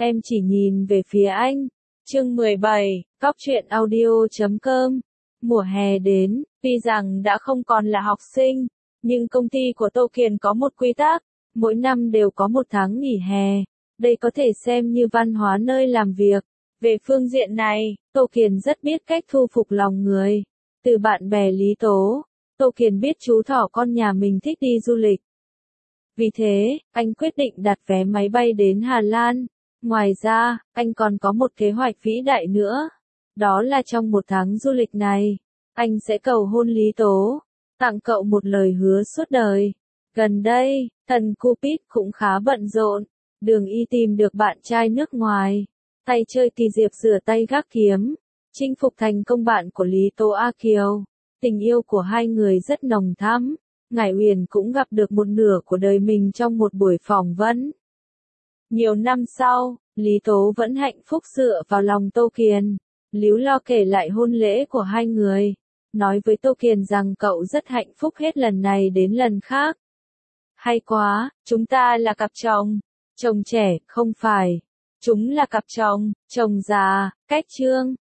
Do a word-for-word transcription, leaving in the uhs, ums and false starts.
Em chỉ nhìn về phía anh. Chương mười bảy, Cóc truyện audio chấm com. Mùa hè đến, tuy rằng đã không còn là học sinh, nhưng công ty của Tô Kiền có một quy tắc, mỗi năm đều có một tháng nghỉ hè. Đây có thể xem như văn hóa nơi làm việc. Về phương diện này, Tô Kiền rất biết cách thu phục lòng người. Từ bạn bè Lý Tố, Tô Kiền biết chú thỏ con nhà mình thích đi du lịch. Vì thế, anh quyết định đặt vé máy bay đến Hà Lan. Ngoài ra, anh còn có một kế hoạch vĩ đại nữa. Đó là trong một tháng du lịch này, anh sẽ cầu hôn Lý Tố, tặng cậu một lời hứa suốt đời. Gần đây, thần Cupid cũng khá bận rộn. Đường Y tìm được bạn trai nước ngoài, tay chơi kỳ diệp rửa tay gác kiếm, chinh phục thành công bạn của Lý Tố A Kiều. Tình yêu của hai người rất nồng thắm. Ngải Uyển cũng gặp được một nửa của đời mình trong một buổi phỏng vấn. Nhiều năm sau, Lý Tố vẫn hạnh phúc dựa vào lòng Tô Kiền, líu lo kể lại hôn lễ của hai người, nói với Tô Kiền rằng cậu rất hạnh phúc hết lần này đến lần khác. Hay quá, chúng ta là cặp chồng. Chồng trẻ, không phải. Chúng là cặp chồng, chồng già, cách chương.